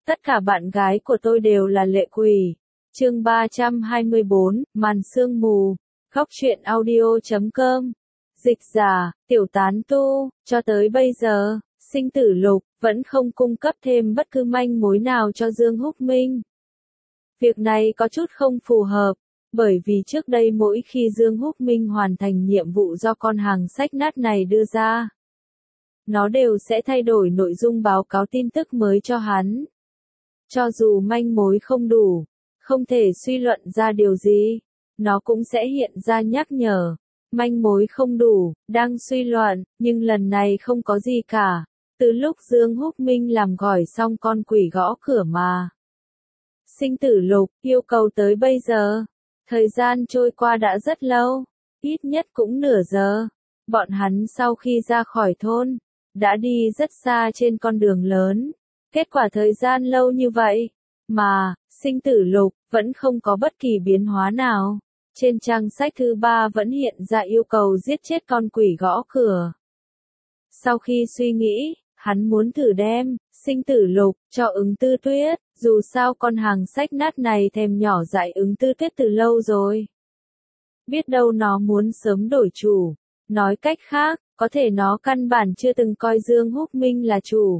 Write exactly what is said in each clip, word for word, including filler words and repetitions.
Tất cả bạn gái của tôi đều là lệ quỷ. Chương ba trăm hai mươi bốn, màn sương mù. Góc truyện audio chấm com. Dịch giả, tiểu tán tu, cho tới bây giờ, Sinh Tử Lục vẫn không cung cấp thêm bất cứ manh mối nào cho Dương Húc Minh. Việc này có chút không phù hợp, bởi vì trước đây mỗi khi Dương Húc Minh hoàn thành nhiệm vụ do con hàng sách nát này đưa ra, nó đều sẽ thay đổi nội dung báo cáo tin tức mới cho hắn. Cho dù manh mối không đủ, không thể suy luận ra điều gì, nó cũng sẽ hiện ra nhắc nhở. Manh mối không đủ, đang suy luận, nhưng lần này không có gì cả. Từ lúc Dương Húc Minh làm gỏi xong con quỷ gõ cửa mà Sinh Tử Lục yêu cầu tới bây giờ. Thời gian trôi qua đã rất lâu, ít nhất cũng nửa giờ. Bọn hắn sau khi ra khỏi thôn, đã đi rất xa trên con đường lớn. Kết quả thời gian lâu như vậy, mà, Sinh Tử Lục, vẫn không có bất kỳ biến hóa nào. Trên trang sách thứ ba vẫn hiện ra yêu cầu giết chết con quỷ gõ cửa. Sau khi suy nghĩ, hắn muốn thử đem Sinh Tử Lục cho Ứng Tư Tuyết, dù sao con hàng sách nát này thèm nhỏ dại Ứng Tư Tuyết từ lâu rồi. Biết đâu nó muốn sớm đổi chủ, nói cách khác, có thể nó căn bản chưa từng coi Dương Húc Minh là chủ.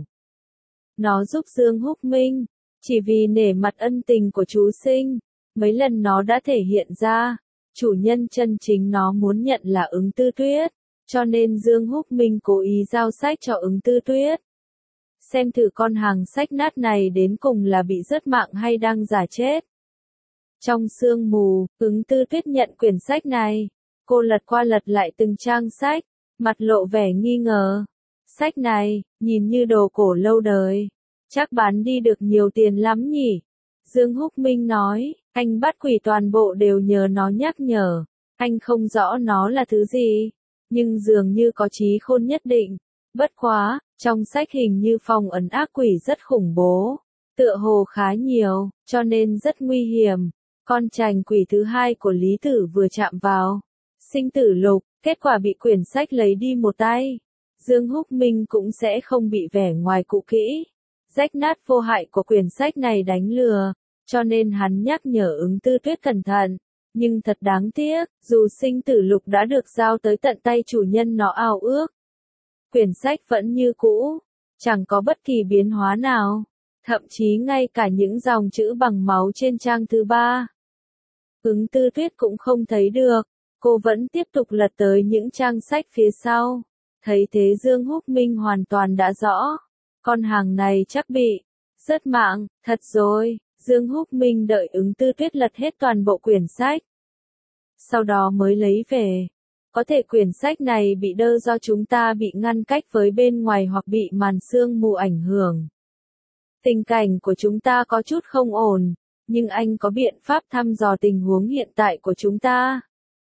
Nó giúp Dương Húc Minh, chỉ vì nể mặt ân tình của chú Sinh, mấy lần nó đã thể hiện ra, chủ nhân chân chính nó muốn nhận là Ứng Tư Tuyết, cho nên Dương Húc Minh cố ý giao sách cho Ứng Tư Tuyết. Xem thử con hàng sách nát này đến cùng là bị rớt mạng hay đang giả chết. Trong sương mù, Ứng Tư Tuyết nhận quyển sách này, cô lật qua lật lại từng trang sách, mặt lộ vẻ nghi ngờ. Sách này, nhìn như đồ cổ lâu đời, chắc bán đi được nhiều tiền lắm nhỉ? Dương Húc Minh nói, anh bắt quỷ toàn bộ đều nhờ nó nhắc nhở, anh không rõ nó là thứ gì, nhưng dường như có trí khôn nhất định. Bất quá, trong sách hình như phong ấn ác quỷ rất khủng bố, tựa hồ khá nhiều, cho nên rất nguy hiểm. Con trành quỷ thứ hai của Lý Tử vừa chạm vào Sinh Tử Lục, kết quả bị quyển sách lấy đi một tay. Dương Húc Minh cũng sẽ không bị vẻ ngoài cũ kỹ, rách nát vô hại của quyển sách này đánh lừa, cho nên hắn nhắc nhở Ứng Tư Tuyết cẩn thận. Nhưng thật đáng tiếc, dù Sinh Tử Lục đã được giao tới tận tay chủ nhân nó ao ước, quyển sách vẫn như cũ, chẳng có bất kỳ biến hóa nào, thậm chí ngay cả những dòng chữ bằng máu trên trang thứ ba, Ứng Tư Tuyết cũng không thấy được. Cô vẫn tiếp tục lật tới những trang sách phía sau, thấy thế Dương Húc Minh hoàn toàn đã rõ, con hàng này chắc bị rớt mạng, thật rồi. Dương Húc Minh đợi Ứng Tư Tuyết lật hết toàn bộ quyển sách, sau đó mới lấy về. Có thể quyển sách này bị đơ do chúng ta bị ngăn cách với bên ngoài hoặc bị màn sương mù ảnh hưởng. Tình cảnh của chúng ta có chút không ổn, nhưng anh có biện pháp thăm dò tình huống hiện tại của chúng ta.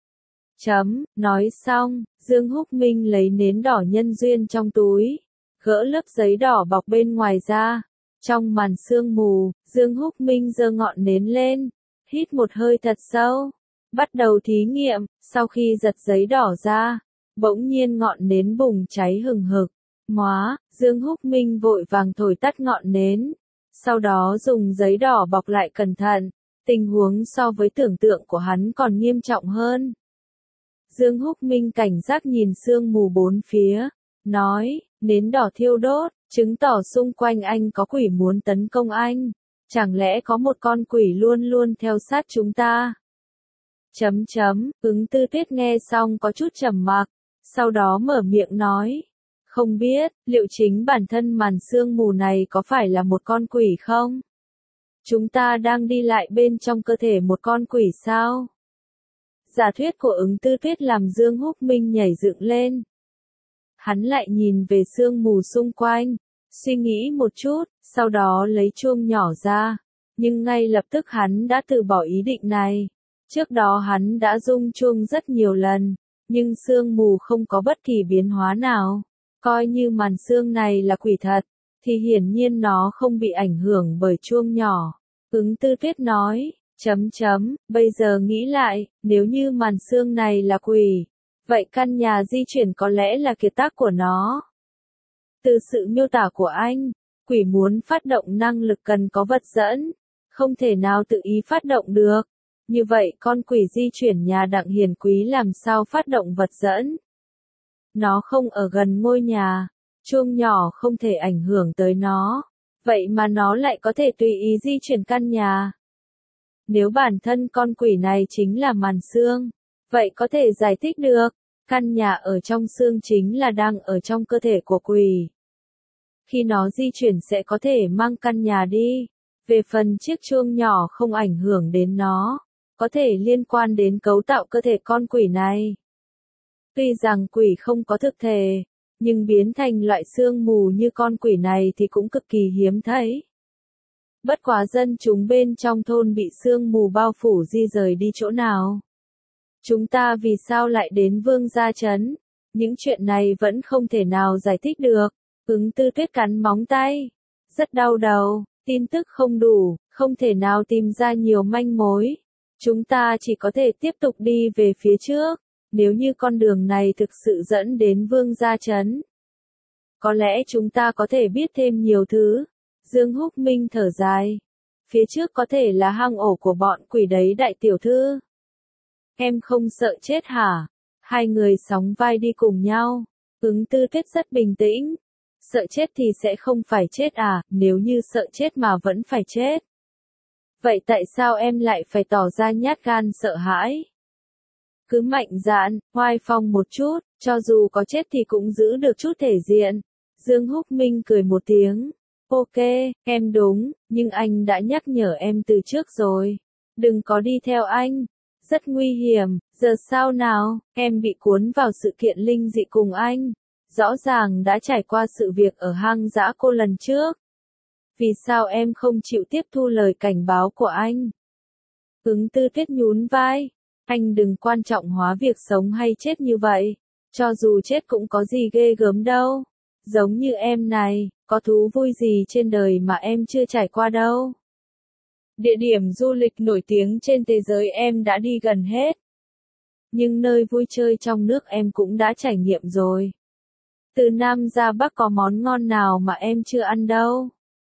Chấm, nói xong, Dương Húc Minh lấy nến đỏ nhân duyên trong túi, gỡ lớp giấy đỏ bọc bên ngoài ra. Trong màn sương mù, Dương Húc Minh giơ ngọn nến lên, hít một hơi thật sâu, bắt đầu thí nghiệm. Sau khi giật giấy đỏ ra, bỗng nhiên ngọn nến bùng cháy hừng hực. Móa, Dương Húc Minh vội vàng thổi tắt ngọn nến, sau đó dùng giấy đỏ bọc lại cẩn thận. Tình huống so với tưởng tượng của hắn còn nghiêm trọng hơn. Dương Húc Minh cảnh giác nhìn sương mù bốn phía, nói, nến đỏ thiêu đốt, chứng tỏ xung quanh anh có quỷ muốn tấn công anh. Chẳng lẽ có một con quỷ luôn luôn theo sát chúng ta? Chấm chấm, Ứng Tư Tuyết nghe xong có chút trầm mặc, sau đó mở miệng nói, không biết, liệu chính bản thân màn sương mù này có phải là một con quỷ không? Chúng ta đang đi lại bên trong cơ thể một con quỷ sao? Giả thuyết của Ứng Tư Tuyết làm Dương Húc Minh nhảy dựng lên. Hắn lại nhìn về sương mù xung quanh, suy nghĩ một chút, sau đó lấy chuông nhỏ ra. Nhưng ngay lập tức hắn đã từ bỏ ý định này. Trước đó hắn đã rung chuông rất nhiều lần, nhưng sương mù không có bất kỳ biến hóa nào. Coi như màn sương này là quỷ thật, thì hiển nhiên nó không bị ảnh hưởng bởi chuông nhỏ. Ứng Tư Tuyết nói, chấm chấm, bây giờ nghĩ lại, nếu như màn sương này là quỷ, vậy căn nhà di chuyển có lẽ là kiệt tác của nó. Từ sự miêu tả của anh, Quỷ muốn phát động năng lực cần có vật dẫn, không thể nào tự ý phát động được. Như vậy con quỷ di chuyển nhà Đặng Hiền Quý làm sao phát động vật dẫn? Nó không ở gần ngôi nhà, chuông nhỏ không thể ảnh hưởng tới nó, vậy mà nó lại có thể tùy ý di chuyển căn nhà. Nếu bản thân con quỷ này chính là màn xương, vậy có thể giải thích được, căn nhà ở trong xương chính là đang ở trong cơ thể của quỷ. Khi nó di chuyển sẽ có thể mang căn nhà đi. Về phần chiếc chuông nhỏ không ảnh hưởng đến nó, có thể liên quan đến cấu tạo cơ thể con quỷ này. Tuy rằng quỷ không có thực thể, nhưng biến thành loại sương mù như con quỷ này thì cũng cực kỳ hiếm thấy. Bất quá dân chúng bên trong thôn bị sương mù bao phủ di rời đi chỗ nào? Chúng ta vì sao lại đến Vương Gia Trấn? Những chuyện này vẫn không thể nào giải thích được. Ứng Tư Tuyết cắn móng tay. Rất đau đầu, tin tức không đủ, không thể nào tìm ra nhiều manh mối. Chúng ta chỉ có thể tiếp tục đi về phía trước, nếu như con đường này thực sự dẫn đến Vương Gia Trấn. Có lẽ chúng ta có thể biết thêm nhiều thứ. Dương Húc Minh thở dài. Phía trước có thể là hang ổ của bọn quỷ đấy đại tiểu thư. Em không sợ chết hả? Hai người sóng vai đi cùng nhau. Ứng Tư Tuyết rất bình tĩnh. Sợ chết thì sẽ không phải chết à, nếu như sợ chết mà vẫn phải chết. Vậy tại sao em lại phải tỏ ra nhát gan sợ hãi? Cứ mạnh dạn, oai phong một chút, cho dù có chết thì cũng giữ được chút thể diện. Dương Húc Minh cười một tiếng. Ok, em đúng, nhưng anh đã nhắc nhở em từ trước rồi. Đừng có đi theo anh. Rất nguy hiểm, giờ sao nào, em bị cuốn vào sự kiện linh dị cùng anh. Rõ ràng đã trải qua sự việc ở hang dã cô lần trước. Vì sao em không chịu tiếp thu lời cảnh báo của anh? Ứng Tư Tuyết nhún vai. Anh đừng quan trọng hóa việc sống hay chết như vậy. Cho dù chết cũng có gì ghê gớm đâu. Giống như em này, có thú vui gì trên đời mà em chưa trải qua đâu. Địa điểm du lịch nổi tiếng trên thế giới em đã đi gần hết. Nhưng nơi vui chơi trong nước em cũng đã trải nghiệm rồi. Từ Nam ra Bắc có món ngon nào mà em chưa ăn đâu.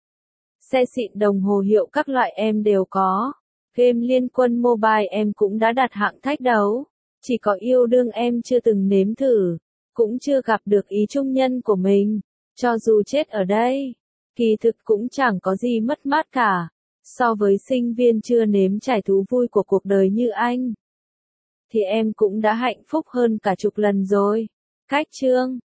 Xe xịn đồng hồ hiệu các loại em đều có. Game Liên Quân Mobile em cũng đã đặt hạng thách đấu. Chỉ có yêu đương em chưa từng nếm thử. Cũng chưa gặp được ý trung nhân của mình. Cho dù chết ở đây, kỳ thực cũng chẳng có gì mất mát cả. So với sinh viên chưa nếm trải thú vui của cuộc đời như anh, thì em cũng đã hạnh phúc hơn cả chục lần rồi. Cách chương